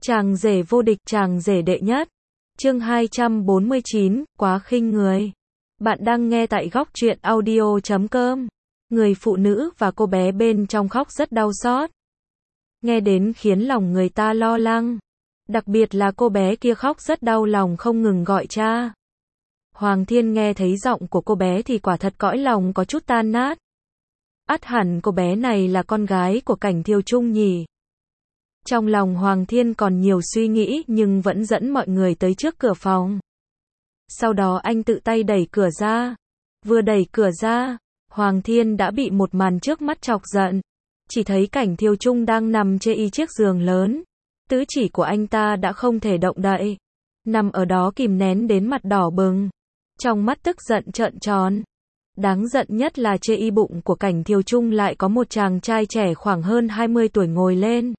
Chàng rể vô địch, chàng rể đệ nhất. Chương 249, quá khinh người. Bạn đang nghe tại góc truyện audio.com. Người phụ nữ và cô bé bên trong khóc rất đau xót. Nghe đến khiến lòng người ta lo lắng. Đặc biệt là cô bé kia khóc rất đau lòng không ngừng gọi cha. Hoàng Thiên nghe thấy giọng của cô bé thì quả thật cõi lòng có chút tan nát. Ắt hẳn cô bé này là con gái của Cảnh Thiều Trung nhỉ. Trong lòng Hoàng Thiên còn nhiều suy nghĩ nhưng vẫn dẫn mọi người tới trước cửa phòng. Sau đó anh tự tay đẩy cửa ra. Vừa đẩy cửa ra, Hoàng Thiên đã bị một màn trước mắt chọc giận. Chỉ thấy Cảnh Thiều Trung đang nằm trên chiếc giường lớn. Tứ chỉ của anh ta đã không thể động đậy. Nằm ở đó kìm nén đến mặt đỏ bừng. Trong mắt tức giận trợn tròn. Đáng giận nhất là trên y bụng của Cảnh Thiều Trung lại có một chàng trai trẻ khoảng hơn 20 tuổi ngồi lên.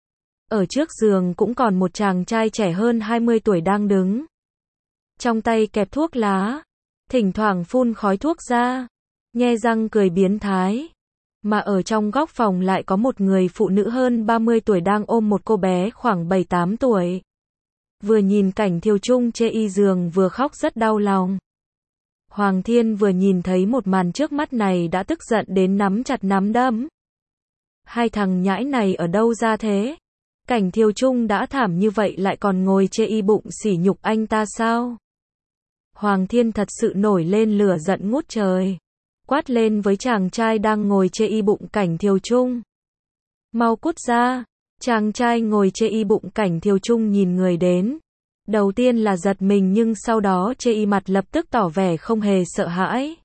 Ở trước giường cũng còn một chàng trai trẻ hơn 20 tuổi đang đứng. Trong tay kẹp thuốc lá. Thỉnh thoảng phun khói thuốc ra. Nhe răng cười biến thái. Mà ở trong góc phòng lại có một người phụ nữ hơn 30 tuổi đang ôm một cô bé khoảng 7-8 tuổi. Vừa nhìn Cảnh Thiều Trung chê y giường vừa khóc rất đau lòng. Hoàng Thiên vừa nhìn thấy một màn trước mắt này đã tức giận đến nắm chặt nắm đấm. Hai thằng nhãi này ở đâu ra thế? Cảnh Thiều Trung đã thảm như vậy lại còn ngồi chê y bụng sỉ nhục anh ta sao? Hoàng Thiên thật sự nổi lên lửa giận ngút trời. Quát lên với chàng trai đang ngồi chê y bụng Cảnh Thiều Trung. Mau cút ra! Chàng trai ngồi chê y bụng Cảnh Thiều Trung nhìn người đến. Đầu tiên là giật mình nhưng sau đó chê y mặt lập tức tỏ vẻ không hề sợ hãi.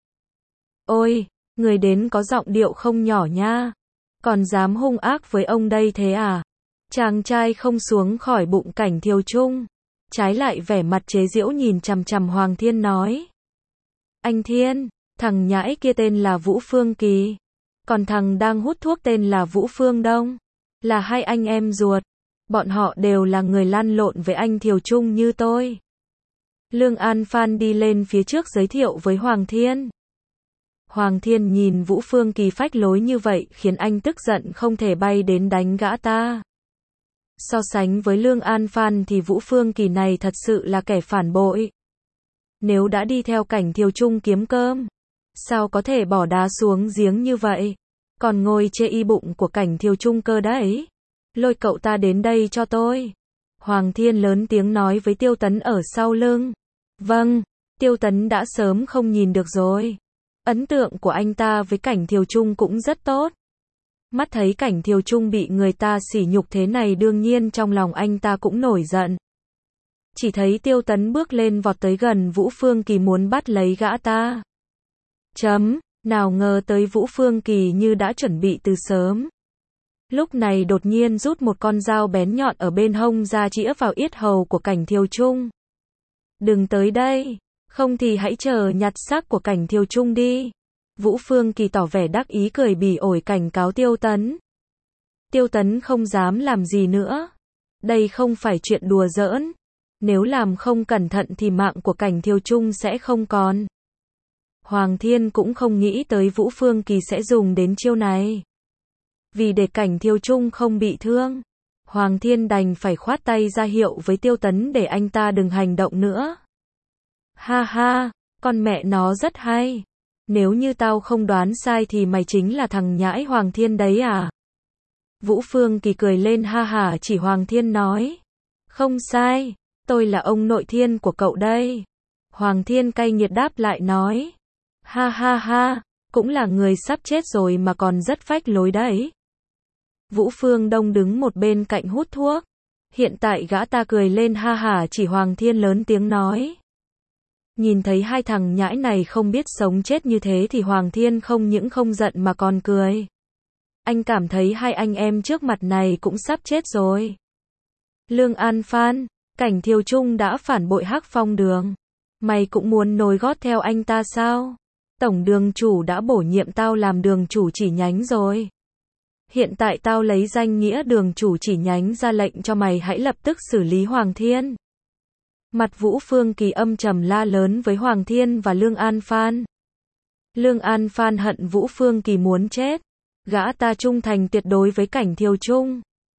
Ôi, người đến có giọng điệu không nhỏ nha. Còn dám hung ác với ông đây thế à? Chàng trai không xuống khỏi bụng Cảnh Thiều Trung. Trái lại vẻ mặt chế giễu nhìn chằm chằm Hoàng Thiên nói. Anh Thiên, thằng nhãi kia tên là Vũ Phương Kỳ. Còn thằng đang hút thuốc tên là Vũ Phương Đông. Là hai anh em ruột. Bọn họ đều là người lăn lộn với anh Thiều Trung như tôi. Lương An Phan đi lên phía trước giới thiệu với Hoàng Thiên. Hoàng Thiên nhìn Vũ Phương Kỳ phách lối như vậy khiến anh tức giận không thể bay đến đánh gã ta. So sánh với Lương An Phan thì Vũ Phương Kỳ này thật sự là kẻ phản bội. Nếu đã đi theo Cảnh Thiều Trung kiếm cơm, sao có thể bỏ đá xuống giếng như vậy? Còn ngồi chê y bụng của Cảnh Thiều Trung cơ đấy. Lôi cậu ta đến đây cho tôi. Hoàng Thiên lớn tiếng nói với Tiêu Tấn ở sau lưng. Vâng, Tiêu Tấn đã sớm không nhìn được rồi. Ấn tượng của anh ta với Cảnh Thiều Trung cũng rất tốt. Mắt thấy Cảnh Thiều Trung bị người ta sỉ nhục thế này đương nhiên trong lòng anh ta cũng nổi giận. Chỉ thấy Tiêu Tấn bước lên vọt tới gần Vũ Phương Kỳ muốn bắt lấy gã ta. Nào ngờ tới Vũ Phương Kỳ như đã chuẩn bị từ sớm. Lúc này đột nhiên rút một con dao bén nhọn ở bên hông ra chĩa vào yết hầu của Cảnh Thiều Trung. Đừng tới đây, không thì hãy chờ nhặt xác của Cảnh Thiều Trung đi. Vũ Phương Kỳ tỏ vẻ đắc ý cười bỉ ổi cảnh cáo Tiêu Tấn. Tiêu Tấn không dám làm gì nữa. Đây không phải chuyện đùa giỡn. Nếu làm không cẩn thận thì mạng của Cảnh Thiều Trung sẽ không còn. Hoàng Thiên cũng không nghĩ tới Vũ Phương Kỳ sẽ dùng đến chiêu này. Vì để Cảnh Thiều Trung không bị thương, Hoàng Thiên đành phải khoát tay ra hiệu với Tiêu Tấn để anh ta đừng hành động nữa. Ha ha, con mẹ nó rất hay. Nếu như tao không đoán sai thì mày chính là thằng nhãi Hoàng Thiên đấy à? Vũ Phương Kỳ cười lên ha hả chỉ Hoàng Thiên nói. Không sai, tôi là ông nội Thiên của cậu đây. Hoàng Thiên cay nghiệt đáp lại nói. Ha ha ha, cũng là người sắp chết rồi mà còn rất phách lối đấy. Vũ Phương Đông đứng một bên cạnh hút thuốc. Hiện tại gã ta cười lên ha hả chỉ Hoàng Thiên lớn tiếng nói. Nhìn thấy hai thằng nhãi này không biết sống chết như thế thì Hoàng Thiên không những không giận mà còn cười. Anh cảm thấy hai anh em trước mặt này cũng sắp chết rồi. Lương An Phan, Cảnh Thiều Trung đã phản bội Hắc Phong Đường. Mày cũng muốn nối gót theo anh ta sao? Tổng đường chủ đã bổ nhiệm tao làm đường chủ chỉ nhánh rồi. Hiện tại tao lấy danh nghĩa đường chủ chỉ nhánh ra lệnh cho mày hãy lập tức xử lý Hoàng Thiên. Mặt Vũ Phương Kỳ âm trầm la lớn với Hoàng Thiên và Lương An Phan. Lương An Phan hận Vũ Phương Kỳ muốn chết. Gã ta trung thành tuyệt đối với Cảnh Thiều Trung.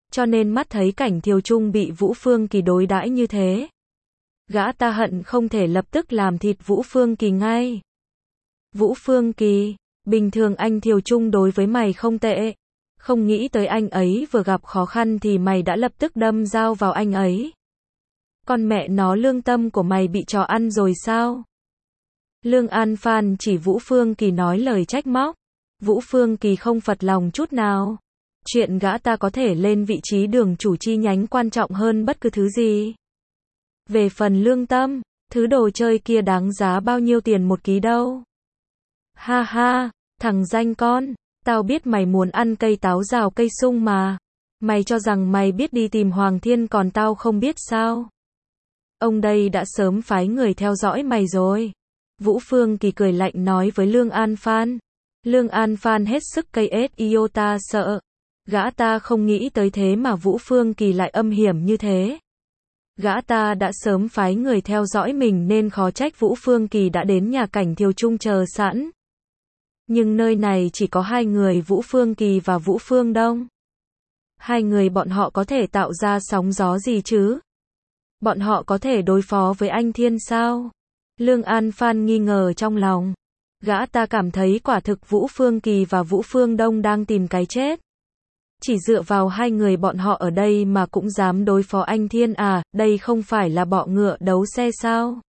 cho nên mắt thấy Cảnh Thiều Trung bị Vũ Phương Kỳ đối đãi như thế. Gã ta hận không thể lập tức làm thịt Vũ Phương Kỳ ngay. Vũ Phương Kỳ, bình thường anh Thiều Trung đối với mày không tệ. Không nghĩ tới anh ấy vừa gặp khó khăn thì mày đã lập tức đâm dao vào anh ấy. Con mẹ nó, lương tâm của mày bị chó ăn rồi sao? Lương An Phan chỉ Vũ Phương Kỳ nói lời trách móc. Vũ Phương Kỳ không phật lòng chút nào. Chuyện gã ta có thể lên vị trí đường chủ chi nhánh quan trọng hơn bất cứ thứ gì. Về phần lương tâm, thứ đồ chơi kia đáng giá bao nhiêu tiền một ký đâu. Ha ha, thằng danh con, tao biết mày muốn ăn cây táo rào cây sung mà. Mày cho rằng mày biết đi tìm Hoàng Thiên còn tao không biết sao? Ông đây đã sớm phái người theo dõi mày rồi. Vũ Phương Kỳ cười lạnh nói với Lương An Phan. Lương An Phan hết sức cây ết iota sợ. Gã ta không nghĩ tới thế mà Vũ Phương Kỳ lại âm hiểm như thế. Gã ta đã sớm phái người theo dõi mình nên khó trách Vũ Phương Kỳ đã đến nhà Cảnh Thiều Trung chờ sẵn. Nhưng nơi này chỉ có hai người, Vũ Phương Kỳ và Vũ Phương Đông. Hai người bọn họ có thể tạo ra sóng gió gì chứ? Bọn họ có thể đối phó với anh Thiên sao? Lương An Phan nghi ngờ trong lòng. Gã ta cảm thấy quả thực Vũ Phương Kỳ và Vũ Phương Đông đang tìm cái chết. Chỉ dựa vào hai người bọn họ ở đây mà cũng dám đối phó anh Thiên à, đây không phải là bọ ngựa đấu xe sao?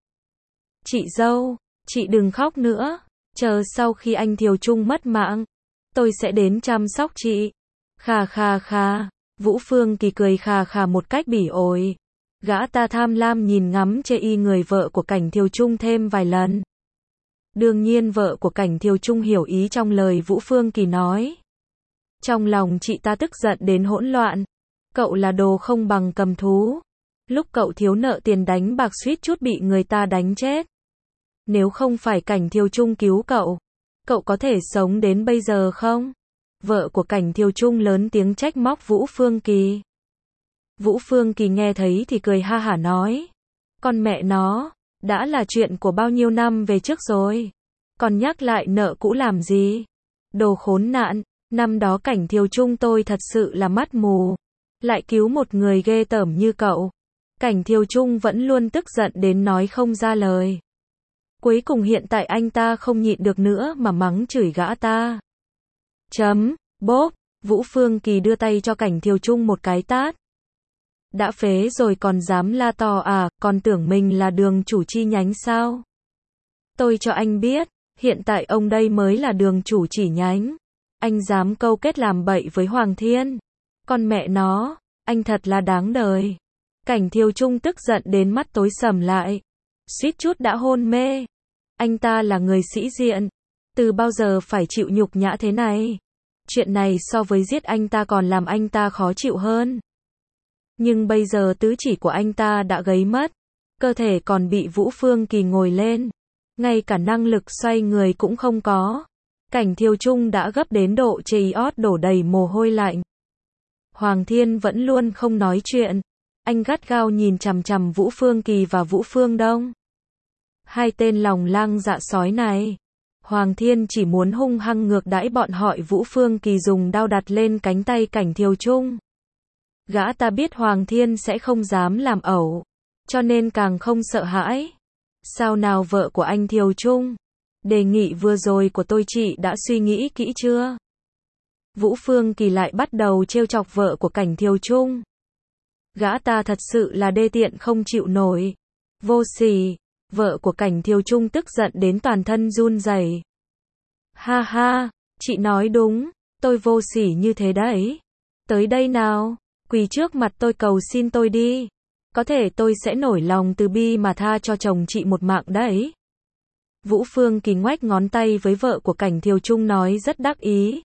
Chị dâu, chị đừng khóc nữa. Chờ sau khi anh Thiều Trung mất mạng, tôi sẽ đến chăm sóc chị. Khà khà khà, Vũ Phương Kỳ cười khà khà một cách bỉ ổi. Gã ta tham lam nhìn ngắm chê y người vợ của Cảnh Thiều Trung thêm vài lần. Đương nhiên vợ của Cảnh Thiều Trung hiểu ý trong lời Vũ Phương Kỳ nói. Trong lòng chị ta tức giận đến hỗn loạn. Cậu là đồ không bằng cầm thú. Lúc cậu thiếu nợ tiền đánh bạc suýt chút bị người ta đánh chết. Nếu không phải Cảnh Thiều Trung cứu cậu, cậu có thể sống đến bây giờ không? Vợ của Cảnh Thiều Trung lớn tiếng trách móc Vũ Phương Kỳ. Vũ Phương Kỳ nghe thấy thì cười ha hả nói. Con mẹ nó, đã là chuyện của bao nhiêu năm về trước rồi. Còn nhắc lại nợ cũ làm gì? Đồ khốn nạn, năm đó Cảnh Thiều Trung tôi thật sự là mắt mù. Lại cứu một người ghê tởm như cậu. Cảnh Thiều Trung vẫn luôn tức giận đến nói không ra lời. Cuối cùng hiện tại anh ta không nhịn được nữa mà mắng chửi gã ta. Bốp, Vũ Phương Kỳ đưa tay cho Cảnh Thiều Trung một cái tát. Đã phế rồi còn dám la to à, còn tưởng mình là đường chủ chi nhánh sao? Tôi cho anh biết, hiện tại ông đây mới là đường chủ chỉ nhánh. Anh dám câu kết làm bậy với Hoàng Thiên. Con mẹ nó, anh thật là đáng đời. Cảnh Thiều Trung tức giận đến mắt tối sầm lại. Suýt chút đã hôn mê. Anh ta là người sĩ diện. Từ bao giờ phải chịu nhục nhã thế này? Chuyện này so với giết anh ta còn làm anh ta khó chịu hơn. Nhưng bây giờ tứ chỉ của anh ta đã gấy mất. Cơ thể còn bị Vũ Phương Kỳ ngồi lên. Ngay cả năng lực xoay người cũng không có. Cảnh Thiều Trung đã gấp đến độ chảy ót đổ đầy mồ hôi lạnh. Hoàng Thiên vẫn luôn không nói chuyện. Anh gắt gao nhìn chằm chằm Vũ Phương Kỳ và Vũ Phương Đông. Hai tên lòng lang dạ sói này. Hoàng Thiên chỉ muốn hung hăng ngược đãi bọn họ. Vũ Phương Kỳ dùng đao đặt lên cánh tay Cảnh Thiều Trung. Gã ta biết Hoàng Thiên sẽ không dám làm ẩu, cho nên càng không sợ hãi. Sao nào vợ của anh Thiều Trung? Đề nghị vừa rồi của tôi chị đã suy nghĩ kỹ chưa? Vũ Phương Kỳ lại bắt đầu trêu chọc vợ của Cảnh Thiều Trung. Gã ta thật sự là đê tiện không chịu nổi. Vô sỉ. Vợ của Cảnh Thiều Trung tức giận đến toàn thân run rẩy. Ha ha, chị nói đúng, tôi vô sỉ như thế đấy. Tới đây nào, quỳ trước mặt tôi cầu xin tôi đi. Có thể tôi sẽ nổi lòng từ bi mà tha cho chồng chị một mạng đấy. Vũ Phương Kỳ ngoách ngón tay với vợ của Cảnh Thiều Trung nói rất đắc ý.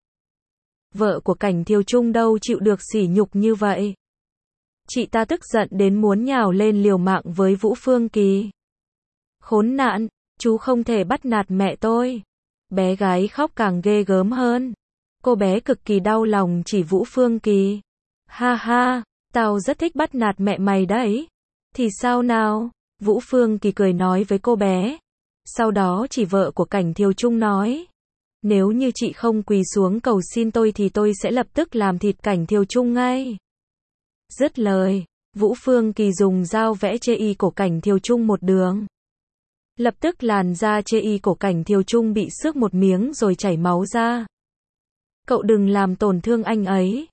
Vợ của Cảnh Thiều Trung đâu chịu được sỉ nhục như vậy. Chị ta tức giận đến muốn nhào lên liều mạng với Vũ Phương Kỳ. Khốn nạn, chú không thể bắt nạt mẹ tôi. Bé gái khóc càng ghê gớm hơn. Cô bé cực kỳ đau lòng chỉ Vũ Phương Kỳ. Ha ha, tao rất thích bắt nạt mẹ mày đấy. Thì sao nào? Vũ Phương Kỳ cười nói với cô bé. Sau đó chỉ vợ của Cảnh Thiều Trung nói. Nếu như chị không quỳ xuống cầu xin tôi thì tôi sẽ lập tức làm thịt Cảnh Thiều Trung ngay. Dứt lời, Vũ Phương Kỳ dùng dao vẽ chê y cổ Cảnh Thiều Trung một đường. Lập tức làn da chê y cổ Cảnh Thiều Trung bị xước một miếng rồi chảy máu ra. Cậu đừng làm tổn thương anh ấy.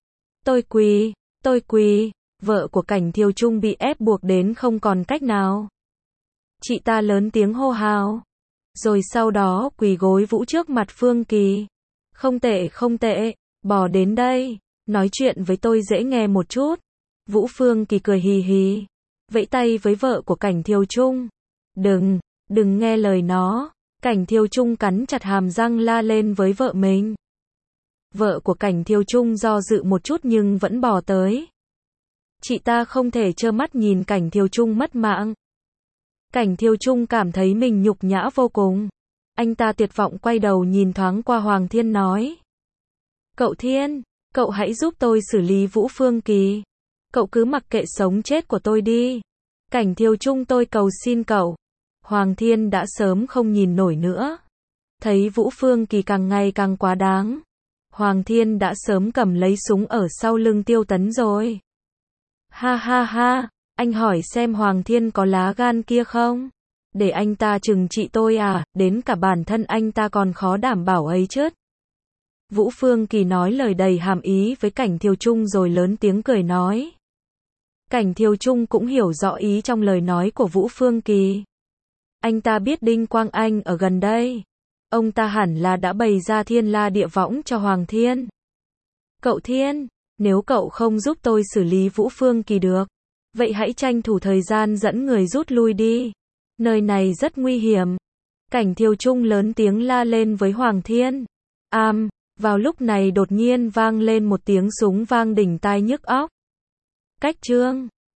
Tôi quỳ, vợ của Cảnh Thiều Trung bị ép buộc đến không còn cách nào. Chị ta lớn tiếng hô hào. Rồi sau đó quỳ gối Vũ trước mặt Phương Kỳ. Không tệ, bỏ đến đây, nói chuyện với tôi dễ nghe một chút. Vũ Phương Kỳ cười hì hì, vẫy tay với vợ của Cảnh Thiều Trung. Đừng nghe lời nó. Cảnh Thiều Trung cắn chặt hàm răng la lên với vợ mình. Vợ của Cảnh Thiều Trung do dự một chút nhưng vẫn bỏ tới. Chị ta không thể trơ mắt nhìn Cảnh Thiều Trung mất mạng. Cảnh Thiều Trung cảm thấy mình nhục nhã vô cùng. Anh ta tuyệt vọng quay đầu nhìn thoáng qua Hoàng Thiên nói. Cậu Thiên, cậu hãy giúp tôi xử lý Vũ Phương Kỳ. Cậu cứ mặc kệ sống chết của tôi đi. Cảnh Thiều Trung, tôi cầu xin cậu. Hoàng Thiên đã sớm không nhìn nổi nữa. Thấy Vũ Phương Kỳ càng ngày càng quá đáng. Hoàng Thiên đã sớm cầm lấy súng ở sau lưng Tiêu Tấn rồi. Ha ha ha, anh hỏi xem Hoàng Thiên có lá gan kia không? Để anh ta trừng trị tôi à, đến cả bản thân anh ta còn khó đảm bảo ấy chứ. Vũ Phương Kỳ nói lời đầy hàm ý với Cảnh Thiều Trung rồi lớn tiếng cười nói. Cảnh Thiều Trung cũng hiểu rõ ý trong lời nói của Vũ Phương Kỳ. Anh ta biết Đinh Quang Anh ở gần đây. Ông ta hẳn là đã bày ra thiên la địa võng cho Hoàng Thiên. Cậu Thiên, nếu cậu không giúp tôi xử lý Vũ Phương Kỳ được, vậy hãy tranh thủ thời gian dẫn người rút lui đi. Nơi này rất nguy hiểm. Cảnh Thiều Trung lớn tiếng la lên với Hoàng Thiên. Vào lúc này đột nhiên vang lên một tiếng súng vang đỉnh tai nhức óc. Cách chương